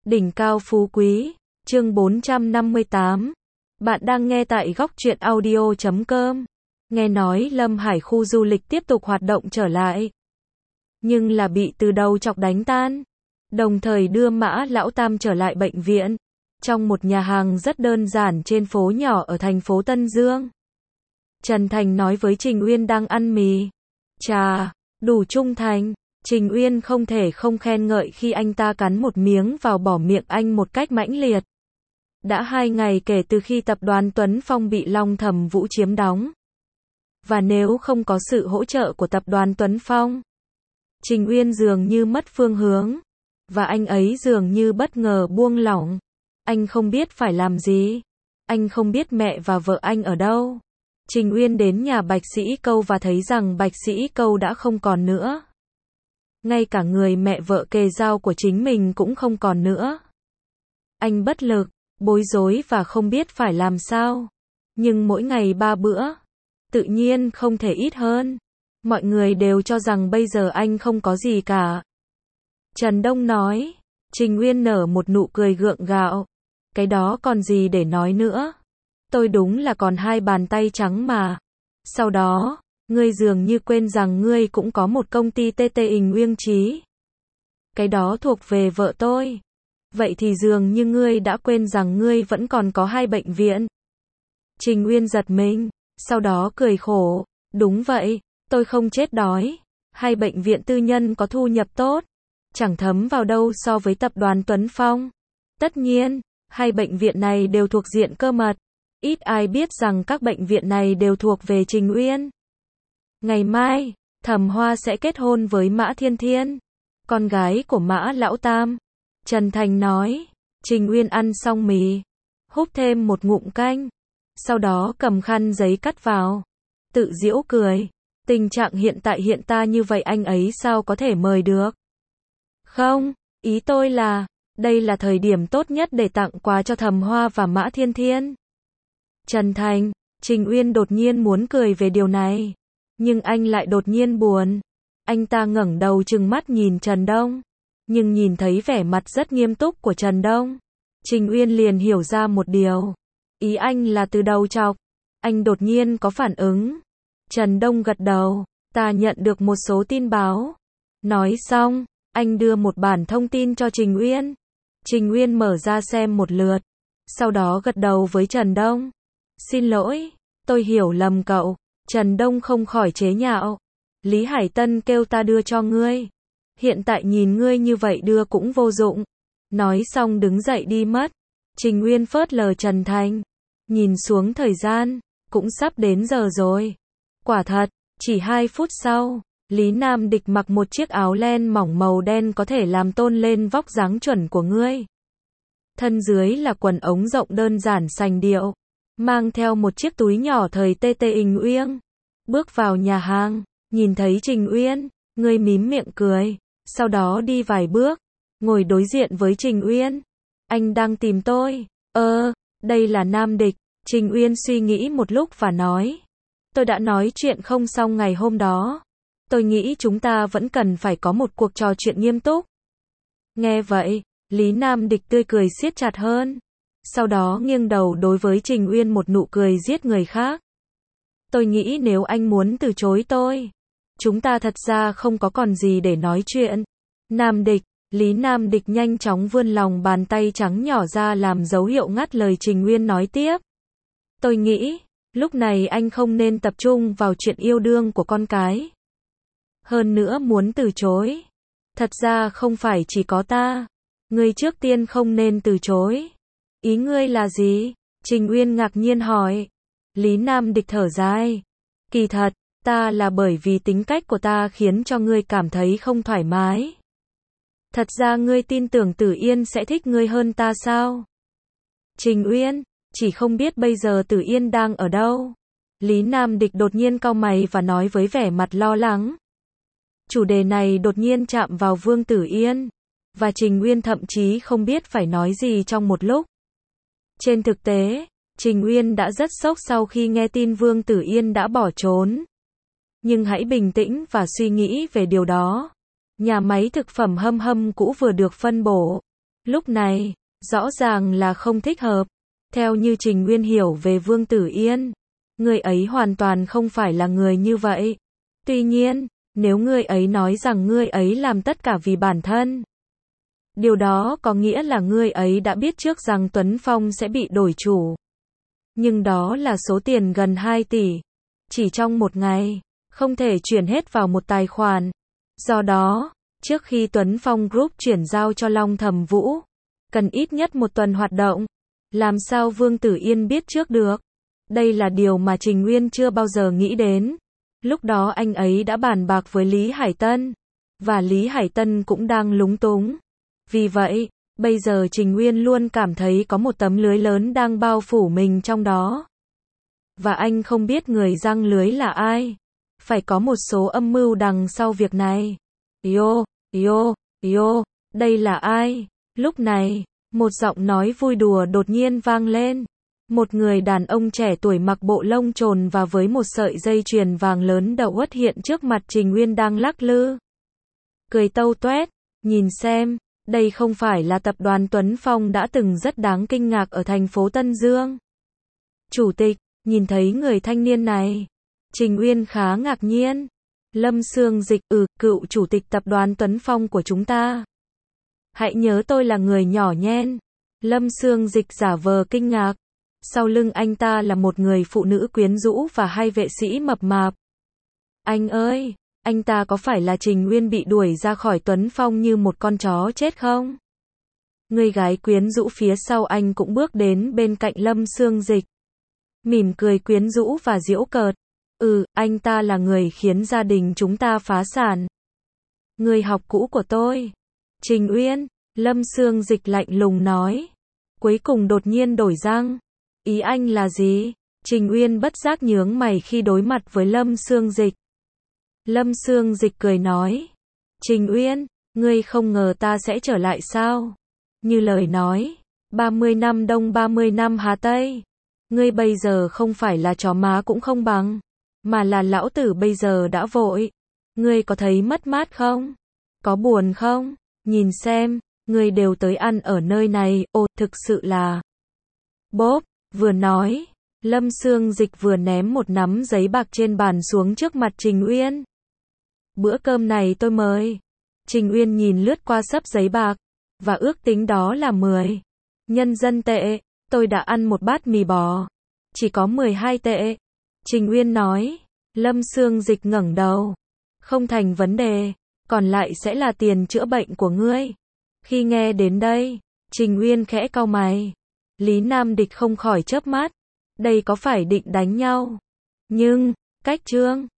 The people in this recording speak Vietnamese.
Đỉnh cao phú quý, chương 458. Bạn đang nghe tại góc truyện audio.com. Nghe nói Lâm Hải khu du lịch tiếp tục hoạt động trở lại. Nhưng là bị từ đầu chọc đánh tan. Đồng thời đưa Mã Lão Tam trở lại bệnh viện. Trong một nhà hàng rất đơn giản trên phố nhỏ ở thành phố Tân Dương. Trần Thành nói với Trình Uyên đang ăn mì. Chà, đủ trung thành. Trình Uyên không thể không khen ngợi khi anh ta cắn một miếng vào bỏ miệng anh một cách mãnh liệt. Đã 2 ngày kể từ khi tập đoàn Tuấn Phong bị Long Thẩm Vũ chiếm đóng. Và nếu không có sự hỗ trợ của tập đoàn Tuấn Phong, Trình Uyên dường như mất phương hướng. Và anh ấy dường như bất ngờ buông lỏng. Anh không biết phải làm gì. Anh không biết mẹ và vợ anh ở đâu. Trình Uyên đến nhà Bạch Sĩ Câu và thấy rằng Bạch Sĩ Câu đã không còn nữa. Ngay cả người mẹ vợ kề dao của chính mình cũng không còn nữa. Anh bất lực, bối rối và không biết phải làm sao. Nhưng mỗi ngày 3 bữa, tự nhiên không thể ít hơn. Mọi người đều cho rằng bây giờ anh không có gì cả. Trần Đông nói. Trình Uyên nở một nụ cười gượng gạo. Cái đó còn gì để nói nữa. Tôi đúng là còn 2 bàn tay trắng mà. Sau đó, ngươi dường như quên rằng ngươi cũng có một công ty TT Ình Uyên Trí. Cái đó thuộc về vợ tôi. Vậy thì dường như ngươi đã quên rằng ngươi vẫn còn có 2 bệnh viện. Trình Uyên giật mình, sau đó cười khổ. Đúng vậy, tôi không chết đói. 2 bệnh viện tư nhân có thu nhập tốt. Chẳng thấm vào đâu so với tập đoàn Tuấn Phong. Tất nhiên, 2 bệnh viện này đều thuộc diện cơ mật. Ít ai biết rằng các bệnh viện này đều thuộc về Trình Uyên. Ngày mai, Thẩm Hoa sẽ kết hôn với Mã Thiên Thiên, con gái của Mã Lão Tam. Trần Thành nói. Trình Uyên ăn xong mì, húp thêm một ngụm canh, sau đó cầm khăn giấy cắt vào. Tự giễu cười. Tình trạng hiện tại hiện ta như vậy anh ấy sao có thể mời được? Không, ý tôi là, đây là thời điểm tốt nhất để tặng quà cho Thẩm Hoa và Mã Thiên Thiên. Trần Thành, Trình Uyên đột nhiên muốn cười về điều này. Nhưng anh lại đột nhiên buồn. Anh ta ngẩng đầu trừng mắt nhìn Trần Đông. Nhưng nhìn thấy vẻ mặt rất nghiêm túc của Trần Đông, Trình Uyên liền hiểu ra một điều. Ý anh là từ đầu chọc. Anh đột nhiên có phản ứng. Trần Đông gật đầu. Ta nhận được một số tin báo. Nói xong, anh đưa một bản thông tin cho Trình Uyên. Trình Uyên mở ra xem một lượt. Sau đó gật đầu với Trần Đông. Xin lỗi, tôi hiểu lầm cậu. Trần Đông không khỏi chế nhạo. Lý Hải Tân kêu ta đưa cho ngươi. Hiện tại nhìn ngươi như vậy đưa cũng vô dụng. Nói xong đứng dậy đi mất. Trình Uyên phớt lờ Trần Thành. Nhìn xuống thời gian, cũng sắp đến giờ rồi. Quả thật, chỉ 2 phút sau, Lý Nam Địch mặc một chiếc áo len mỏng màu đen có thể làm tôn lên vóc dáng chuẩn của ngươi. Thân dưới là quần ống rộng đơn giản sành điệu. Mang theo một chiếc túi nhỏ thời TT Ình Uyên. Bước vào nhà hàng, nhìn thấy Trình Uyên, ngươi mím miệng cười, sau đó đi vài bước, ngồi đối diện với Trình Uyên. Anh đang tìm tôi. Đây là Nam Địch. Trình Uyên suy nghĩ một lúc và nói. Tôi đã nói chuyện không xong ngày hôm đó. Tôi nghĩ chúng ta vẫn cần phải có một cuộc trò chuyện nghiêm túc. Nghe vậy, Lý Nam Địch tươi cười siết chặt hơn. Sau đó nghiêng đầu đối với Trình Uyên một nụ cười giết người khác. Tôi nghĩ nếu anh muốn từ chối tôi, chúng ta thật ra không có còn gì để nói chuyện. Nam Địch, Lý Nam Địch nhanh chóng vươn lòng bàn tay trắng nhỏ ra làm dấu hiệu ngắt lời Trình Uyên nói tiếp. Tôi nghĩ, lúc này anh không nên tập trung vào chuyện yêu đương của con cái. Hơn nữa muốn từ chối. Thật ra không phải chỉ có ta. Ngươi trước tiên không nên từ chối. Ý ngươi là gì? Trình Uyên ngạc nhiên hỏi. Lý Nam Địch thở dài. Kỳ thật, ta là bởi vì tính cách của ta khiến cho ngươi cảm thấy không thoải mái. Thật ra ngươi tin tưởng Tử Yên sẽ thích ngươi hơn ta sao? Trình Uyên, chỉ không biết bây giờ Tử Yên đang ở đâu. Lý Nam Địch đột nhiên cau mày và nói với vẻ mặt lo lắng. Chủ đề này đột nhiên chạm vào Vương Tử Yên. Và Trình Uyên thậm chí không biết phải nói gì trong một lúc. Trên thực tế, Trình Uyên đã rất sốc sau khi nghe tin Vương Tử Yên đã bỏ trốn. Nhưng hãy bình tĩnh và suy nghĩ về điều đó. Nhà máy thực phẩm Hâm Hâm cũ vừa được phân bổ. Lúc này, rõ ràng là không thích hợp. Theo như Trình Uyên hiểu về Vương Tử Yên, người ấy hoàn toàn không phải là người như vậy. Tuy nhiên, nếu người ấy nói rằng người ấy làm tất cả vì bản thân, điều đó có nghĩa là người ấy đã biết trước rằng Tuấn Phong sẽ bị đổi chủ. Nhưng đó là số tiền gần 2 tỷ. Chỉ trong một ngày, không thể chuyển hết vào một tài khoản. Do đó, trước khi Tuấn Phong Group chuyển giao cho Long Thầm Vũ, cần ít nhất một tuần hoạt động. Làm sao Vương Tử Yên biết trước được? Đây là điều mà Trình Uyên chưa bao giờ nghĩ đến. Lúc đó anh ấy đã bàn bạc với Lý Hải Tân, và Lý Hải Tân cũng đang lúng túng. Vì vậy, bây giờ Trình Uyên luôn cảm thấy có một tấm lưới lớn đang bao phủ mình trong đó. Và anh không biết người giăng lưới là ai. Phải có một số âm mưu đằng sau việc này. Yo, đây là ai? Lúc này, một giọng nói vui đùa đột nhiên vang lên. Một người đàn ông trẻ tuổi mặc bộ lông trồn và với một sợi dây chuyền vàng lớn đậu uất hiện trước mặt Trình Uyên đang lắc lư. Cười tâu toét, nhìn xem, đây không phải là tập đoàn Tuấn Phong đã từng rất đáng kinh ngạc ở thành phố Tân Dương. Chủ tịch, nhìn thấy người thanh niên này, Trình Uyên khá ngạc nhiên. Lâm Sương Dịch, cựu chủ tịch tập đoàn Tuấn Phong của chúng ta. Hãy nhớ tôi là người nhỏ nhen. Lâm Sương Dịch giả vờ kinh ngạc. Sau lưng anh ta là một người phụ nữ quyến rũ và hai vệ sĩ mập mạp. Anh ơi, anh ta có phải là Trình Uyên bị đuổi ra khỏi Tuấn Phong như một con chó chết không? Người gái quyến rũ phía sau anh cũng bước đến bên cạnh Lâm Sương Dịch. Mỉm cười quyến rũ và giễu cợt. Anh ta là người khiến gia đình chúng ta phá sản. Người học cũ của tôi. Trình Uyên, Lâm Sương Dịch lạnh lùng nói. Cuối cùng đột nhiên đổi răng. Ý anh là gì? Trình Uyên bất giác nhướng mày khi đối mặt với Lâm Sương Dịch. Lâm Sương Dịch cười nói. Trình Uyên, ngươi không ngờ ta sẽ trở lại sao? Như lời nói, 30 năm Đông 30 năm Hà Tây. Ngươi bây giờ không phải là chó má cũng không bằng, mà là lão tử bây giờ đã vội. Ngươi có thấy mất mát không? Có buồn không? Nhìn xem, ngươi đều tới ăn ở nơi này, thực sự là... Bốp, vừa nói, Lâm Sương Dịch vừa ném một nắm giấy bạc trên bàn xuống trước mặt Trình Uyên. Bữa cơm này tôi mời. Trình Uyên nhìn lướt qua xấp giấy bạc, và ước tính đó là 10 nhân dân tệ. Tôi đã ăn một bát mì bò. Chỉ có 12 tệ. Trình Uyên nói. Lâm Sương Dịch ngẩng đầu. Không thành vấn đề. Còn lại sẽ là tiền chữa bệnh của ngươi. Khi nghe đến đây, Trình Uyên khẽ cau mày. Lý Nam Địch không khỏi chớp mắt. Đây có phải định đánh nhau? Nhưng, cách Trương